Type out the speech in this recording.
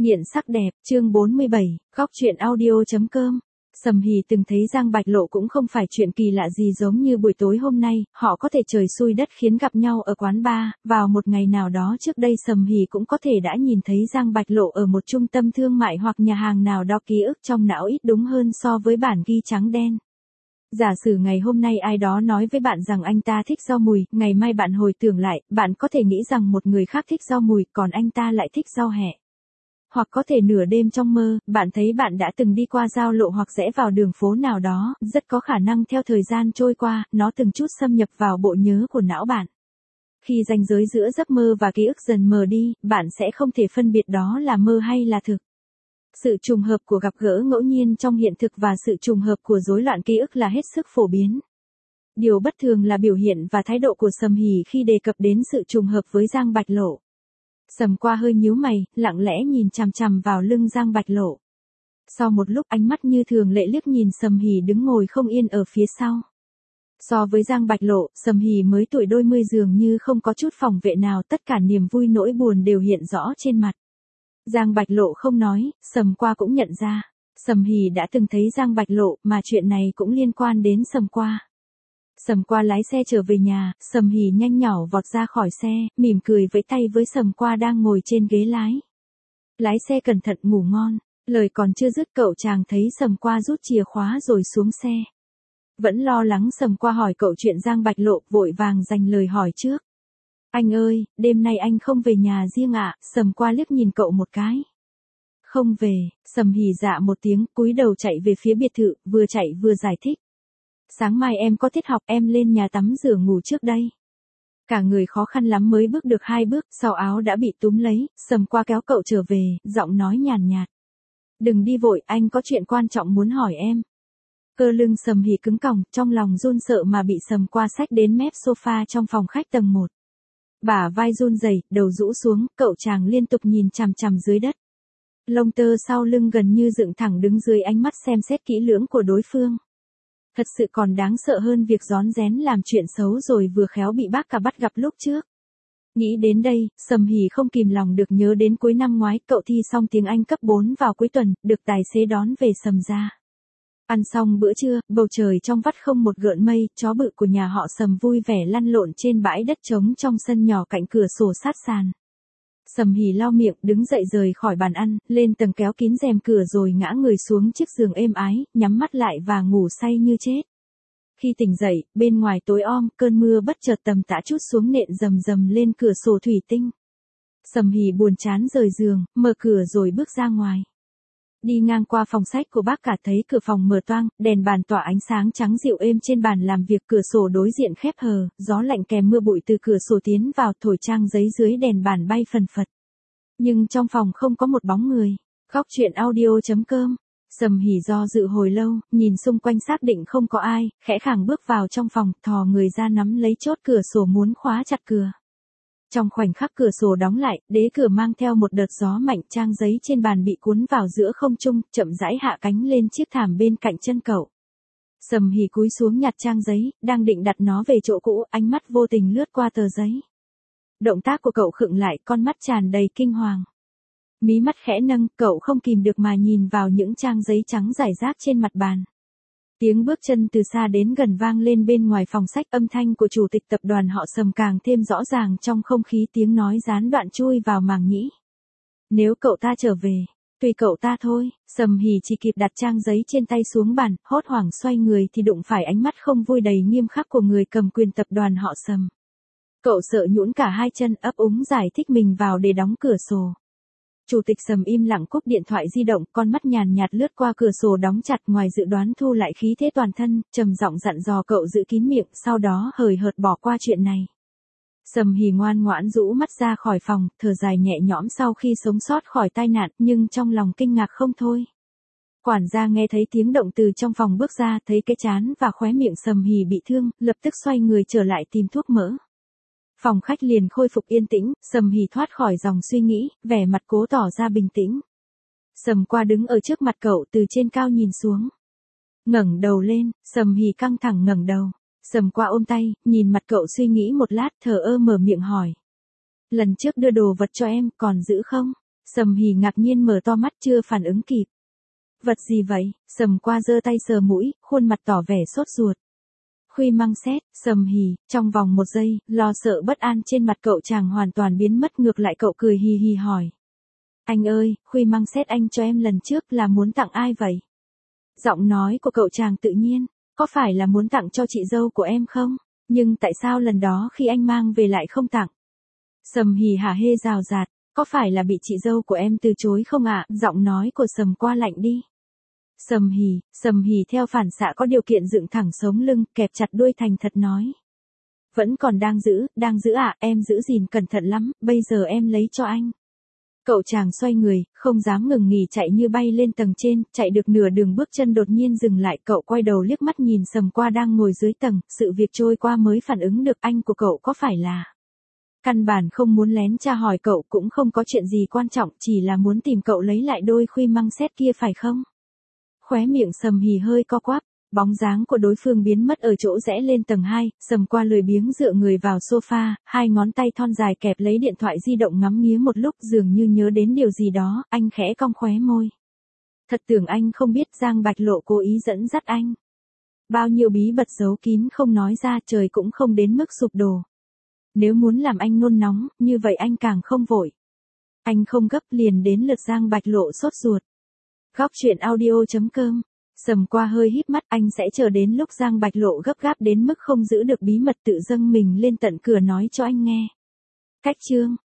Nghiện sắc đẹp, chương 47, góc truyện audio.com. Sầm Hì từng thấy Giang Bạch Lộ cũng không phải chuyện kỳ lạ gì giống như buổi tối hôm nay, họ có thể trời xui đất khiến gặp nhau ở quán bar, vào một ngày nào đó trước đây Sầm Hì cũng có thể đã nhìn thấy Giang Bạch Lộ ở một trung tâm thương mại hoặc nhà hàng nào đó, ký ức trong não ít đúng hơn so với bản ghi trắng đen. Giả sử ngày hôm nay ai đó nói với bạn rằng anh ta thích rau mùi, ngày mai bạn hồi tưởng lại, bạn có thể nghĩ rằng một người khác thích rau mùi, còn anh ta lại thích rau hẹ. Hoặc có thể nửa đêm trong mơ, bạn thấy bạn đã từng đi qua giao lộ hoặc rẽ vào đường phố nào đó, rất có khả năng theo thời gian trôi qua, nó từng chút xâm nhập vào bộ nhớ của não bạn. Khi ranh giới giữa giấc mơ và ký ức dần mờ đi, bạn sẽ không thể phân biệt đó là mơ hay là thực. Sự trùng hợp của gặp gỡ ngẫu nhiên trong hiện thực và sự trùng hợp của rối loạn ký ức là hết sức phổ biến. Điều bất thường là biểu hiện và thái độ của Sầm Hì khi đề cập đến sự trùng hợp với Giang Bạch Lộ. Sầm Qua hơi nhíu mày, lặng lẽ nhìn chằm chằm vào lưng Giang Bạch Lộ. Sau một lúc ánh mắt như thường lệ liếc nhìn Sầm Hì đứng ngồi không yên ở phía sau. So với Giang Bạch Lộ, Sầm Hì mới tuổi đôi mươi dường như không có chút phòng vệ nào, tất cả niềm vui nỗi buồn đều hiện rõ trên mặt. Giang Bạch Lộ không nói, Sầm Qua cũng nhận ra. Sầm Hì đã từng thấy Giang Bạch Lộ, mà chuyện này cũng liên quan đến Sầm Qua. Sầm Qua lái xe trở về nhà, Sầm Hì nhanh nhỏ vọt ra khỏi xe, mỉm cười vẫy tay với Sầm Qua đang ngồi trên ghế lái. Lái xe cẩn thận, ngủ ngon. Lời còn chưa dứt cậu chàng thấy Sầm Qua rút chìa khóa rồi xuống xe. Vẫn lo lắng Sầm Qua hỏi cậu chuyện Giang Bạch Lộ, vội vàng dành lời hỏi trước. Anh ơi, đêm nay anh không về nhà riêng ạ? Sầm Qua liếc nhìn cậu một cái. Không về, Sầm Hì dạ một tiếng, cúi đầu chạy về phía biệt thự, vừa chạy vừa giải thích. Sáng mai em có tiết học, em lên nhà tắm rửa ngủ trước đây. Cả người khó khăn lắm mới bước được 2 bước, sau áo đã bị túm lấy, Sầm Qua kéo cậu trở về, giọng nói nhàn nhạt. Đừng đi vội, anh có chuyện quan trọng muốn hỏi em. Cơ lưng Sầm Hì cứng còng, trong lòng run sợ mà bị Sầm Qua xách đến mép sofa trong phòng khách tầng 1. Bả vai run rẩy, đầu rũ xuống, cậu chàng liên tục nhìn chằm chằm dưới đất. Lông tơ sau lưng gần như dựng thẳng đứng dưới ánh mắt xem xét kỹ lưỡng của đối phương. Thật sự còn đáng sợ hơn việc rón rén làm chuyện xấu rồi vừa khéo bị bác cả bắt gặp lúc trước. Nghĩ đến đây, Sầm Hì không kìm lòng được nhớ đến cuối năm ngoái cậu thi xong tiếng Anh cấp 4 vào cuối tuần, được tài xế đón về Sầm gia. Ăn xong bữa trưa, bầu trời trong vắt không một gợn mây, chó bự của nhà họ Sầm vui vẻ lăn lộn trên bãi đất trống trong sân nhỏ cạnh cửa sổ sát sàn. Sầm Hì lau miệng, đứng dậy rời khỏi bàn ăn, lên tầng kéo kín rèm cửa rồi ngã người xuống chiếc giường êm ái, nhắm mắt lại và ngủ say như chết. Khi tỉnh dậy, bên ngoài tối om, cơn mưa bất chợt tầm tã trút xuống nện rầm rầm lên cửa sổ thủy tinh. Sầm Hì buồn chán rời giường, mở cửa rồi bước ra ngoài. Đi ngang qua phòng sách của bác cả thấy cửa phòng mở toang, đèn bàn tỏa ánh sáng trắng dịu êm trên bàn làm việc, cửa sổ đối diện khép hờ, gió lạnh kèm mưa bụi từ cửa sổ tiến vào thổi trang giấy dưới đèn bàn bay phần phật. Nhưng trong phòng không có một bóng người. Góc truyện audio.com. Sầm Hì do dự hồi lâu, nhìn xung quanh xác định không có ai, khẽ khàng bước vào trong phòng, thò người ra nắm lấy chốt cửa sổ muốn khóa chặt cửa. Trong khoảnh khắc cửa sổ đóng lại, đế cửa mang theo một đợt gió mạnh, trang giấy trên bàn bị cuốn vào giữa không trung, chậm rãi hạ cánh lên chiếc thảm bên cạnh chân cậu. Sầm Hì cúi xuống nhặt trang giấy, đang định đặt nó về chỗ cũ, ánh mắt vô tình lướt qua tờ giấy. Động tác của cậu khựng lại, con mắt tràn đầy kinh hoàng. Mí mắt khẽ nâng, cậu không kìm được mà nhìn vào những trang giấy trắng rải rác trên mặt bàn. Tiếng bước chân từ xa đến gần vang lên bên ngoài phòng sách, âm thanh của chủ tịch tập đoàn họ Sầm càng thêm rõ ràng trong không khí, tiếng nói gián đoạn chui vào màng nhĩ. Nếu cậu ta trở về, tùy cậu ta thôi. Sầm Hì chỉ kịp đặt trang giấy trên tay xuống bàn, hốt hoảng xoay người thì đụng phải ánh mắt không vui đầy nghiêm khắc của người cầm quyền tập đoàn họ Sầm. Cậu sợ nhũn cả hai chân, ấp úng giải thích mình vào để đóng cửa sổ. Chủ tịch Sầm im lặng cúp điện thoại di động, con mắt nhàn nhạt lướt qua cửa sổ đóng chặt, ngoài dự đoán thu lại khí thế toàn thân, trầm giọng dặn dò cậu giữ kín miệng, sau đó hời hợt bỏ qua chuyện này. Sầm Hì ngoan ngoãn rũ mắt ra khỏi phòng, thở dài nhẹ nhõm sau khi sống sót khỏi tai nạn, nhưng trong lòng kinh ngạc không thôi. Quản gia nghe thấy tiếng động từ trong phòng bước ra, thấy cái trán và khóe miệng Sầm Hì bị thương, lập tức xoay người trở lại tìm thuốc mỡ. Phòng khách liền khôi phục yên tĩnh, Sầm Hì thoát khỏi dòng suy nghĩ, vẻ mặt cố tỏ ra bình tĩnh. Sầm Qua đứng ở trước mặt cậu từ trên cao nhìn xuống. Ngẩng đầu lên, Sầm Hì căng thẳng ngẩng đầu. Sầm Qua ôm tay, nhìn mặt cậu suy nghĩ một lát, thờ ơ mở miệng hỏi. Lần trước đưa đồ vật cho em, còn giữ không? Sầm Hỉ ngạc nhiên mở to mắt chưa phản ứng kịp. Vật gì vậy? Sầm Qua giơ tay sờ mũi, khuôn mặt tỏ vẻ sốt ruột. Khuy Măng Sét, Sầm Hỉ, trong vòng 1 giây, lo sợ bất an trên mặt cậu chàng hoàn toàn biến mất, ngược lại cậu cười hì hì hỏi. Anh ơi, Khuy Măng Sét anh cho em lần trước là muốn tặng ai vậy? Giọng nói của cậu chàng tự nhiên, có phải là muốn tặng cho chị dâu của em không? Nhưng tại sao lần đó khi anh mang về lại không tặng? Sầm Hỉ hả hê rào rạt, có phải là bị chị dâu của em từ chối không ạ? Giọng nói của Sầm Qua lạnh đi. Sầm Hỉ theo phản xạ có điều kiện dựng thẳng sống lưng, kẹp chặt đuôi thành thật nói. Vẫn còn đang giữ ạ, em giữ gìn cẩn thận lắm, bây giờ em lấy cho anh. Cậu chàng xoay người, không dám ngừng nghỉ chạy như bay lên tầng trên, chạy được nửa đường bước chân đột nhiên dừng lại, cậu quay đầu liếc mắt nhìn Sầm Qua đang ngồi dưới tầng, sự việc trôi qua mới phản ứng được anh của cậu có phải là. Căn bản không muốn lén tra hỏi cậu, cũng không có chuyện gì quan trọng, chỉ là muốn tìm cậu lấy lại đôi Khuy Măng Sét kia phải không? Khóe miệng Sầm Hỉ hơi co quắp, bóng dáng của đối phương biến mất ở chỗ rẽ lên tầng 2, Sầm Qua lười biếng dựa người vào sofa, hai ngón tay thon dài kẹp lấy điện thoại di động ngắm nghía một lúc, dường như nhớ đến điều gì đó, anh khẽ cong khóe môi. Thật tưởng anh không biết Giang Bạch Lộ cố ý dẫn dắt anh. Bao nhiêu bí mật giấu kín không nói ra, trời cũng không đến mức sụp đổ. Nếu muốn làm anh nôn nóng, như vậy anh càng không vội. Anh không gấp, liền đến lượt Giang Bạch Lộ sốt ruột. Góc truyện audio.com. Sầm Qua hơi híp mắt, anh sẽ chờ đến lúc Giang Bạch Lộ gấp gáp đến mức không giữ được bí mật tự dâng mình lên tận cửa nói cho anh nghe. Cách chương